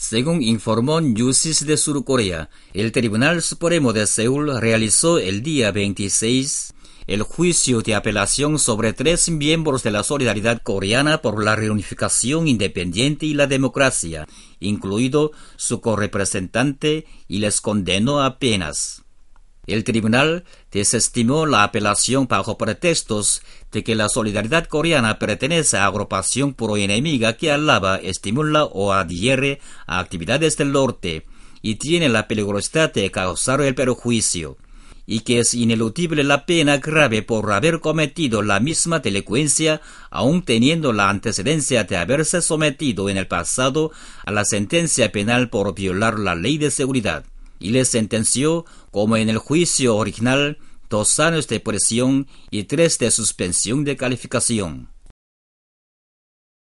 Según informó Newsis de Surcorea, el Tribunal Supremo de Seúl realizó el día 26 el juicio de apelación sobre 3 miembros de la Solidaridad Coreana por la reunificación independiente y la democracia, incluido su correpresentante, y les condenó a penas. El tribunal desestimó la apelación bajo pretextos de que la Solidaridad Coreana pertenece a agrupación proenemiga que alaba, estimula o adhiere a actividades del norte y tiene la peligrosidad de causar el perjuicio, y que es ineludible la pena grave por haber cometido la misma delincuencia, aun teniendo la antecedencia de haberse sometido en el pasado a la sentencia penal por violar la ley de seguridad, y le sentenció, como en el juicio original, 2 años de prisión y 3 de suspensión de calificación.